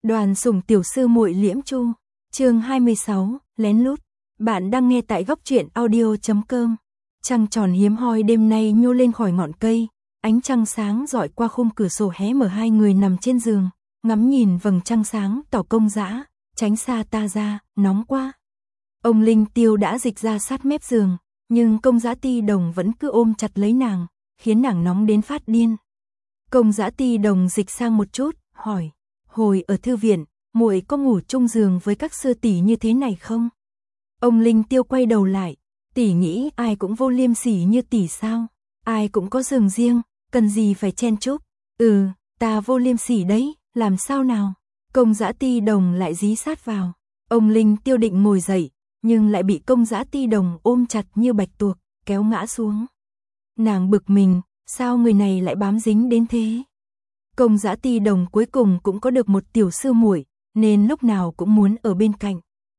Đoàn Sủng tiểu sư muội Liễm Chu, chương 26, lén lút. Bạn đang nghe tại góc truyện audio.com. Trăng tròn hiếm hoi đêm nay nhô lên khỏi ngọn cây, ánh trăng sáng rọi qua khung cửa sổ hé mở, hai người nằm trên giường, ngắm nhìn vầng trăng sáng tỏ. Công Dã, tránh xa ta ra, nóng quá. Ông Linh Tiêu đã dịch ra sát mép giường, nhưng Công Dã Ti Đồng vẫn cứ ôm chặt lấy nàng, khiến nàng nóng đến phát điên. Công Dã Ti Đồng dịch sang một chút, hỏi: "Hồi ở thư viện, muội có ngủ chung giường với các sư tỷ như thế này không?" Ông Linh Tiêu quay đầu lại: "Tỷ nghĩ ai cũng vô liêm sỉ như tỷ sao? Ai cũng có giường riêng, cần gì phải chen chúc?" "Ừ, ta vô liêm sỉ đấy, làm sao nào?" Công Dã Ti Đồng lại dí sát vào. Ông Linh Tiêu định ngồi dậy, nhưng lại bị Công Dã Ti Đồng ôm chặt như bạch tuộc, kéo ngã xuống. Nàng bực mình, sao người này lại bám dính đến thế? Công Dã Ti Đồng cuối cùng cũng có được một tiểu sư muội, nên lúc nào cũng muốn ở bên cạnh.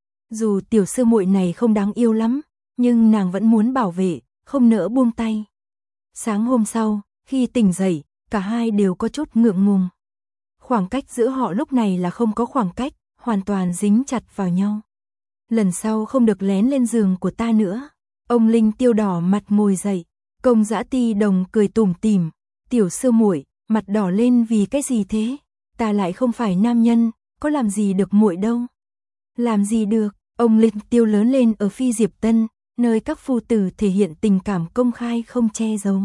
Dù tiểu sư muội này không đáng yêu lắm, nhưng nàng vẫn muốn bảo vệ, không nỡ buông tay. Sáng hôm sau, khi tỉnh dậy, cả hai đều có chút ngượng ngùng. Khoảng cách giữa họ lúc này là không có khoảng cách, hoàn toàn dính chặt vào nhau. "Lần sau không được lén lên giường của ta nữa." Ông Linh Tiêu đỏ mặt ngồi dậy. Công Dã Ti Đồng cười tủm tỉm: "Tiểu sư muội, mặt đỏ lên vì cái gì thế? Ta lại không phải nam nhân, có làm gì được muội đâu." "Làm gì được?" Ông Linh Tiêu lớn lên ở Phi Diệp Tân, nơi các phu tử thể hiện tình cảm công khai không che giấu.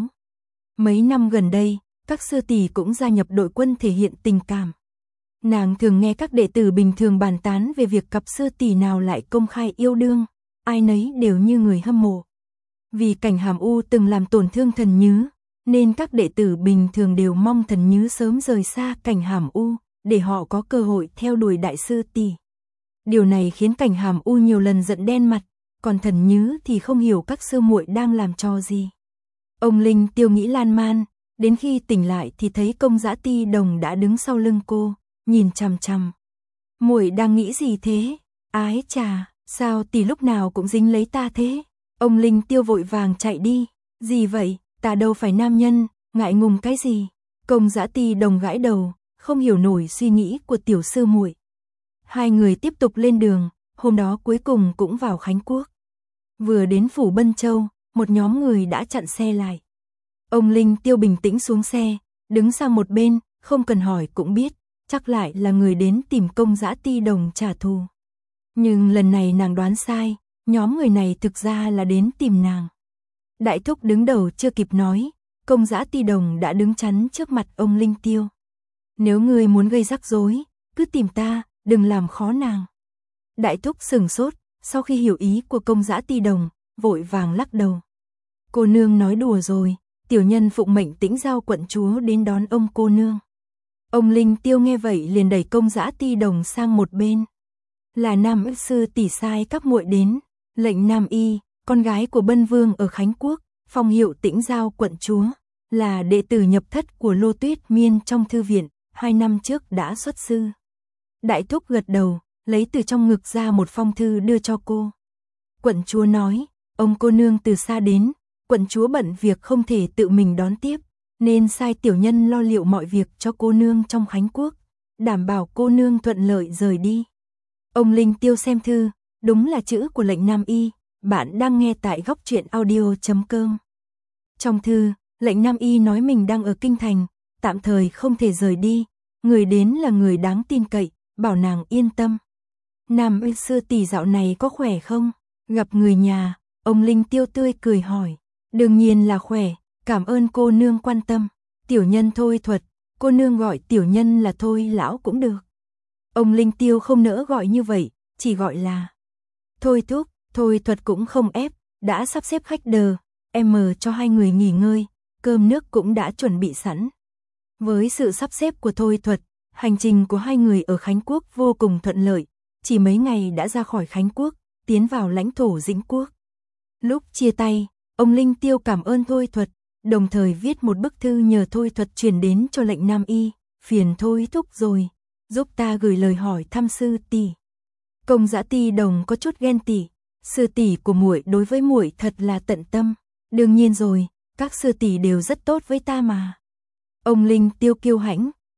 Mấy năm gần đây, các sư tỷ cũng gia nhập đội quân thể hiện tình cảm. Nàng thường nghe các đệ tử bình thường bàn tán về việc cặp sư tỷ nào lại công khai yêu đương, ai nấy đều như người hâm mộ. Vì Cảnh Hàm U từng làm tổn thương Thần Nhứ, nên các đệ tử bình thường đều mong Thần Nhứ sớm rời xa Cảnh Hàm U, để họ có cơ hội theo đuổi đại sư tỷ. Điều này khiến Cảnh Hàm U nhiều lần giận đen mặt, còn Thần Nhứ thì không hiểu các sư muội đang làm trò gì. Ông Linh Tiêu nghĩ lan man, đến khi tỉnh lại thì thấy Công Dã Ti Đồng đã đứng sau lưng cô, nhìn chằm chằm. "Muội đang nghĩ gì thế? Ái chà, sao tỷ lúc nào cũng dính lấy ta thế?" Ông Linh Tiêu vội vàng chạy đi. "Gì vậy, ta đâu phải nam nhân, ngại ngùng cái gì?" Công Dã Ti Đồng gãi đầu, không hiểu nổi suy nghĩ của tiểu sư muội. Hai người tiếp tục lên đường, hôm đó cuối cùng cũng vào Khánh Quốc. Vừa đến phủ Bân Châu, một nhóm người đã chặn xe lại. Ông Linh Tiêu bình tĩnh xuống xe, đứng sang một bên, không cần hỏi cũng biết, chắc lại là người đến tìm Công Dã Ti Đồng trả thù. Nhưng lần này nàng đoán sai, nhóm người này thực ra là đến tìm nàng. Đại thúc đứng đầu chưa kịp nói, Công Dã Ti Đồng đã đứng chắn trước mặt ông Linh Tiêu. "Nếu ngươi muốn gây rắc rối, cứ tìm ta, đừng làm khó nàng." Đại thúc sửng sốt, sau khi hiểu ý của Công Dã Ti Đồng, vội vàng lắc đầu. "Cô nương nói đùa rồi, tiểu nhân phụng mệnh Tĩnh Giao quận chúa đến đón ông cô nương." Ông Linh Tiêu nghe vậy liền đẩy Công Dã Ti Đồng sang một bên. "Là Nam sư tỷ sai các muội đến, lệnh Nam Y, con gái của Bân Vương ở Khánh Quốc, phong hiệu Tĩnh Giao quận chúa, là đệ tử nhập thất của Lô Tuyết Miên trong thư viện, 2 năm trước đã xuất sư." Đại thúc gật đầu, lấy từ trong ngực ra một phong thư đưa cho cô. "Quận chúa nói, ông cô nương từ xa đến, quận chúa bận việc không thể tự mình đón tiếp, nên sai tiểu nhân lo liệu mọi việc cho cô nương trong Khánh Quốc, đảm bảo cô nương thuận lợi rời đi." Ông Linh Tiêu xem thư, đúng là chữ của lệnh Nam Y. Bạn đang nghe tại góc truyện audio.com. Trong thư, lệnh Nam Y nói mình đang ở kinh thành, tạm thời không thể rời đi, người đến là người đáng tin cậy, bảo nàng yên tâm. "Nam Y sư tỷ dạo này có khỏe không? Gặp người nhà?" Ông Linh Tiêu tươi cười hỏi. "Đương nhiên là khỏe, cảm ơn cô nương quan tâm. Tiểu nhân Thôi Thuật, cô nương gọi tiểu nhân là Thôi lão cũng được." Ông Linh Tiêu không nỡ gọi như vậy, chỉ gọi là Thôi thúc. Thôi Thuật cũng không ép, đã sắp xếp khách đờ, cho hai người nghỉ ngơi, cơm nước cũng đã chuẩn bị sẵn. Với sự sắp xếp của Thôi Thuật, hành trình của hai người ở Khánh Quốc vô cùng thuận lợi, chỉ mấy ngày đã ra khỏi Khánh Quốc, tiến vào lãnh thổ Dĩnh Quốc. Lúc chia tay, ông Linh Tiêu cảm ơn Thôi Thuật, đồng thời viết một bức thư nhờ Thôi Thuật truyền đến cho lệnh Nam Y, "Phiền Thôi thúc rồi, giúp ta gửi lời hỏi thăm sư tỷ." Công Dã Ti Đồng có chút ghen tị, "Sư tỷ của muội đối với muội thật là tận tâm." "Đương nhiên rồi, các sư tỷ đều rất tốt với ta mà." Ông Linh Tiêu kiêu hãnh,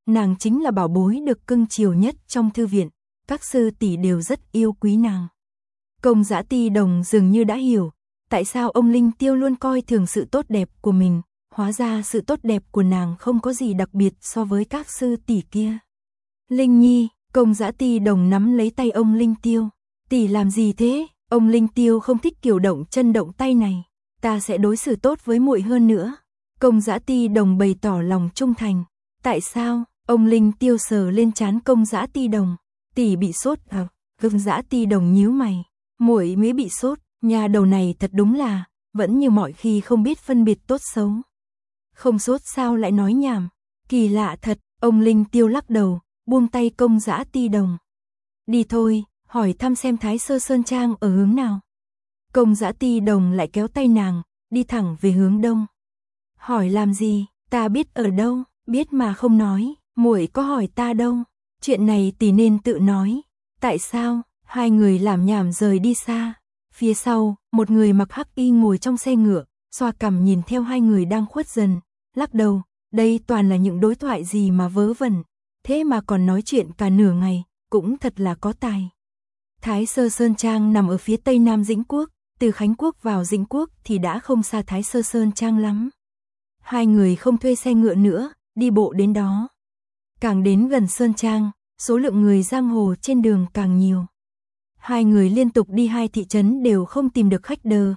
nàng chính là bảo bối được cưng chiều nhất trong thư viện, các sư tỷ đều rất yêu quý nàng. Công Dã Ti Đồng dường như đã hiểu, tại sao ông Linh Tiêu luôn coi thường sự tốt đẹp của mình, hóa ra sự tốt đẹp của nàng không có gì đặc biệt so với các sư tỷ kia. Linh Nhi, Công Dã Ti Đồng nắm lấy tay ông Linh Tiêu. Tỷ làm gì thế? Ông Linh Tiêu không thích kiểu động chân động tay này. Ta sẽ đối xử tốt với muội hơn nữa. Công Dã Ti Đồng bày tỏ lòng trung thành. Tại sao? Ông Linh Tiêu sờ lên trán Công Dã Ti Đồng. Tỷ bị sốt à? Công Dã Ti Đồng nhíu mày. Muội mới bị sốt, nhà đầu này thật đúng là vẫn như mọi khi không biết phân biệt tốt xấu. Không sốt sao lại nói nhảm? Kỳ lạ thật. Ông Linh Tiêu lắc đầu, buông tay Công Dã Ti Đồng. Đi thôi, hỏi thăm xem Thái Sơ Sơn Trang ở hướng nào. Công Dã Ti Đồng lại kéo tay nàng, đi thẳng về hướng đông. Hỏi làm gì? Ta biết ở đâu, biết mà không nói, muội có hỏi ta đâu. Chuyện này tỷ nên tự nói. Tại sao? Hai người lảm nhảm rời đi xa. Phía sau, một người mặc hắc y ngồi trong xe ngựa, xoa cằm nhìn theo hai người đang khuất dần, lắc đầu, đây toàn là những đối thoại gì mà vớ vẩn, thế mà còn nói chuyện cả nửa ngày, cũng thật là có tài. Thái Sơ Sơn Trang nằm ở phía tây nam Dĩnh Quốc, từ Khánh Quốc vào Dĩnh Quốc thì đã không xa Thái Sơ Sơn Trang lắm. Hai người không thuê xe ngựa nữa, đi bộ đến đó. Càng đến gần Sơn Trang, số lượng người giang hồ trên đường càng nhiều. Hai người liên tục đi hai thị trấn đều không tìm được khách đờ,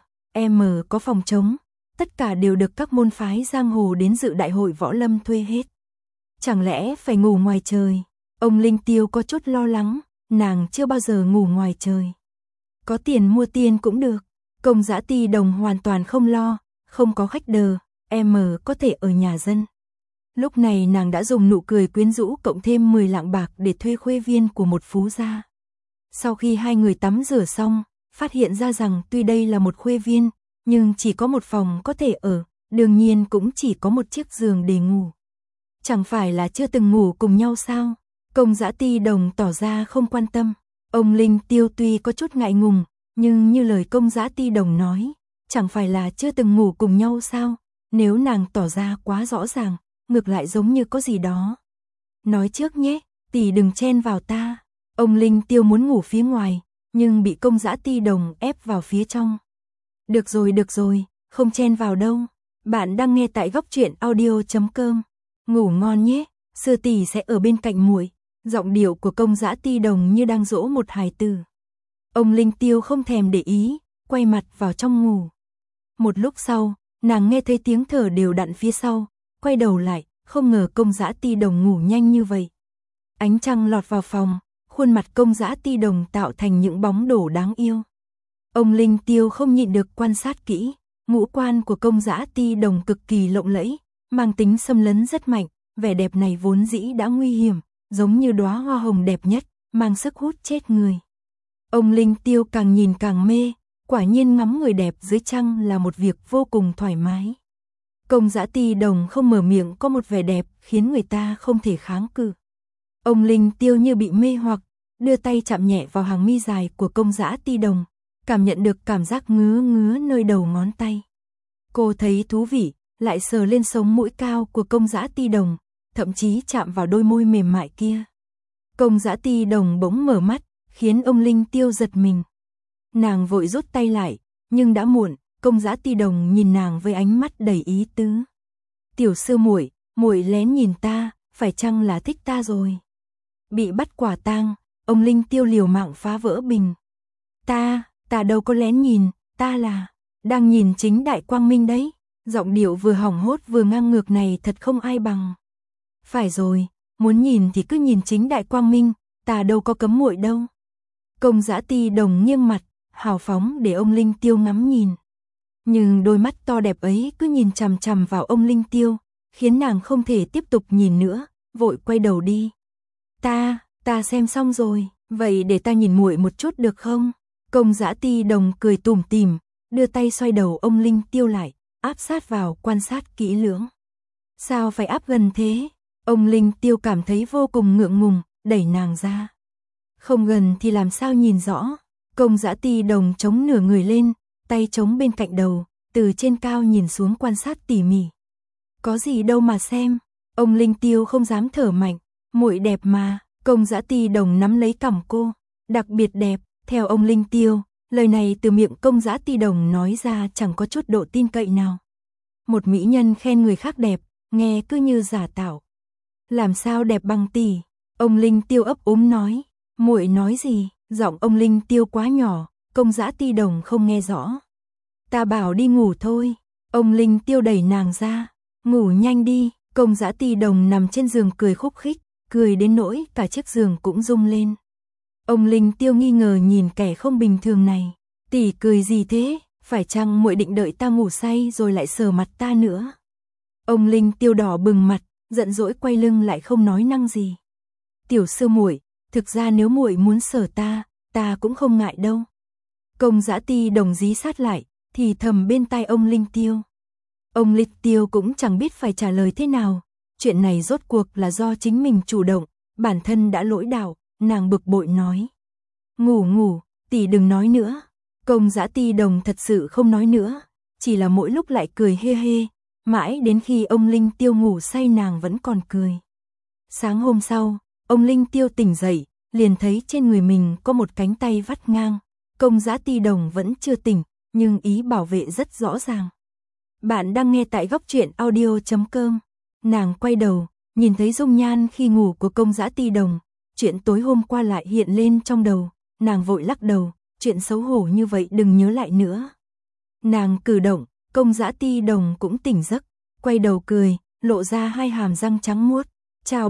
có phòng trống, tất cả đều được các môn phái giang hồ đến dự đại hội võ lâm thuê hết. Chẳng lẽ phải ngủ ngoài trời? Ông Linh Tiêu có chút lo lắng, nàng chưa bao giờ ngủ ngoài trời. Có tiền mua tiền cũng được. Công Dã Ti Đồng hoàn toàn không lo, không có khách đờ, có thể ở nhà dân. Lúc này nàng đã dùng nụ cười quyến rũ cộng thêm 10 lạng bạc để thuê khuê viên của một phú gia. Sau khi hai người tắm rửa xong, phát hiện ra rằng tuy đây là một khuê viên, nhưng chỉ có một phòng có thể ở, đương nhiên cũng chỉ có một chiếc giường để ngủ. Chẳng phải là chưa từng ngủ cùng nhau sao? Công Dã Ti Đồng tỏ ra không quan tâm. Ông Linh Tiêu tuy có chút ngại ngùng, nhưng như lời Công Dã Ti Đồng nói, chẳng phải là chưa từng ngủ cùng nhau sao? Nếu nàng tỏ ra quá rõ ràng, ngược lại giống như có gì đó. Nói trước nhé, tỷ đừng chen vào ta. Ông Linh Tiêu muốn ngủ phía ngoài, nhưng bị Công Dã Ti Đồng ép vào phía trong. Được rồi, không chen vào đâu. Bạn đang nghe tại góc truyện audio.com. Ngủ ngon nhé, sư tỷ sẽ ở bên cạnh muội. Giọng điệu của Công Dã Ti Đồng như đang dỗ một hài tử. Ông Linh Tiêu không thèm để ý, quay mặt vào trong ngủ. Một lúc sau, nàng nghe thấy tiếng thở đều đặn phía sau, quay đầu lại, không ngờ Công Dã Ti Đồng ngủ nhanh như vậy. Ánh trăng lọt vào phòng, khuôn mặt Công Dã Ti Đồng tạo thành những bóng đổ đáng yêu. Ông Linh Tiêu không nhịn được quan sát kỹ, ngũ quan của Công Dã Ti Đồng cực kỳ lộng lẫy, mang tính xâm lấn rất mạnh, vẻ đẹp này vốn dĩ đã nguy hiểm, giống như đóa hoa hồng đẹp nhất, mang sức hút chết người. Ông Linh Tiêu càng nhìn càng mê, quả nhiên ngắm người đẹp dưới trăng là một việc vô cùng thoải mái. Công Dã Ti Đồng không mở miệng có một vẻ đẹp khiến người ta không thể kháng cự. Ông Linh Tiêu như bị mê hoặc, đưa tay chạm nhẹ vào hàng mi dài của Công Dã Ti Đồng, cảm nhận được cảm giác ngứa ngứa nơi đầu ngón tay. Cô thấy thú vị, lại sờ lên sống mũi cao của Công Dã Ti Đồng, thậm chí chạm vào đôi môi mềm mại kia. Công Dã Ti Đồng bỗng mở mắt, khiến ông Linh Tiêu giật mình. Nàng vội rút tay lại, nhưng đã muộn, Công Dã Ti Đồng nhìn nàng với ánh mắt đầy ý tứ. Tiểu sư muội, muội lén nhìn ta, phải chăng là thích ta rồi? Bị bắt quả tang, ông Linh Tiêu liều mạng phá vỡ bình. Ta đâu có lén nhìn, ta là đang nhìn chính đại quang minh đấy. Giọng điệu vừa hỏng hốt vừa ngang ngược này thật không ai bằng. Phải rồi, muốn nhìn thì cứ nhìn chính đại quang minh, ta đâu có cấm muội đâu. Công Dã Ti Đồng nghiêng mặt, hào phóng để ông Linh Tiêu ngắm nhìn. Nhưng đôi mắt to đẹp ấy cứ nhìn chằm chằm vào ông Linh Tiêu, khiến nàng không thể tiếp tục nhìn nữa, vội quay đầu đi. Ta xem xong rồi, vậy để ta nhìn muội một chút được không? Công Dã Ti Đồng cười tủm tỉm, đưa tay xoay đầu ông Linh Tiêu lại, áp sát vào quan sát kỹ lưỡng. Sao phải áp gần thế? Ông Linh Tiêu cảm thấy vô cùng ngượng ngùng, đẩy nàng ra. Không gần thì làm sao nhìn rõ? Công Dã Ti Đồng chống nửa người lên, tay chống bên cạnh đầu, từ trên cao nhìn xuống quan sát tỉ mỉ. Có gì đâu mà xem, Ông Linh Tiêu không dám thở mạnh, muội đẹp mà, Công Dã Ti Đồng nắm lấy cằm cô, đặc biệt đẹp, theo ông Linh Tiêu, lời này từ miệng Công Dã Ti Đồng nói ra chẳng có chút độ tin cậy nào. Một mỹ nhân khen người khác đẹp, nghe cứ như giả tạo. Làm sao đẹp bằng tỷ? Ông Linh Tiêu ấp úng nói, muội nói gì? Giọng ông Linh Tiêu quá nhỏ, Công Dã Ti Đồng không nghe rõ. Ta bảo đi ngủ thôi. Ông Linh Tiêu đẩy nàng ra, ngủ nhanh đi. Công Dã Ti Đồng nằm trên giường cười khúc khích, cười đến nỗi cả chiếc giường cũng rung lên. Ông Linh Tiêu nghi ngờ nhìn kẻ không bình thường này, tỷ cười gì thế, phải chăng muội định đợi ta ngủ say rồi lại sờ mặt ta nữa? Ông Linh Tiêu đỏ bừng mặt, giận dỗi quay lưng lại không nói năng gì. Tiểu sư muội, thực ra nếu muội muốn sờ ta cũng không ngại đâu. Công Dã Ti Đồng dí sát lại, thì thầm bên tai ông Linh Tiêu. Ông Linh Tiêu cũng chẳng biết phải trả lời thế nào, chuyện này rốt cuộc là do chính mình chủ động, bản thân đã lỗi đạo, nàng bực bội nói. Ngủ, tỷ đừng nói nữa. Công Dã Ti Đồng thật sự không nói nữa, chỉ là mỗi lúc lại cười hê hê, mãi đến khi ông Linh Tiêu ngủ say nàng vẫn còn cười. Sáng hôm sau, ông Linh Tiêu tỉnh dậy, liền thấy trên người mình có một cánh tay vắt ngang. Công Dã Ti Đồng vẫn chưa tỉnh, nhưng ý bảo vệ rất rõ ràng. Bạn đang nghe tại góc truyện audio.com. Nàng quay đầu, nhìn thấy dung nhan khi ngủ của Công Dã Ti Đồng, chuyện tối hôm qua lại hiện lên trong đầu, nàng vội lắc đầu, chuyện xấu hổ như vậy đừng nhớ lại nữa. Nàng cử động, Công Dã Ti Đồng cũng tỉnh giấc, quay đầu cười, lộ ra hai hàm răng trắng muốt. Chào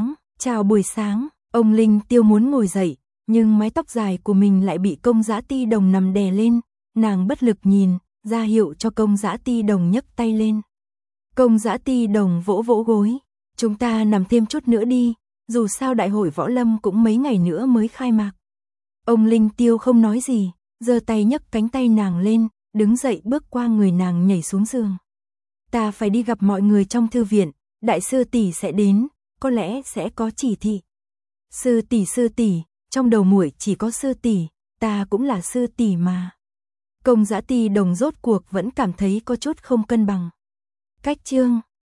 buổi sáng, ông Linh Tiêu muốn ngồi dậy, nhưng mái tóc dài của mình lại bị Công Dã Ti Đồng nằm đè lên, nàng bất lực nhìn, ra hiệu cho Công Dã Ti Đồng nhấc tay lên. Công Dã Ti Đồng vỗ vỗ gối, chúng ta nằm thêm chút nữa đi, dù sao đại hội võ lâm cũng mấy ngày nữa mới khai mạc. Ông Linh Tiêu không nói gì, giơ tay nhấc cánh tay nàng lên, đứng dậy bước qua người nàng nhảy xuống giường. Ta phải đi gặp mọi người trong thư viện, đại sư tỷ sẽ đến, có lẽ sẽ có chỉ thị. Sư tỷ, trong đầu muội chỉ có sư tỷ, ta cũng là sư tỷ mà. Công Dã Ti Đồng rốt cuộc vẫn cảm thấy có chút không cân bằng. Cách chương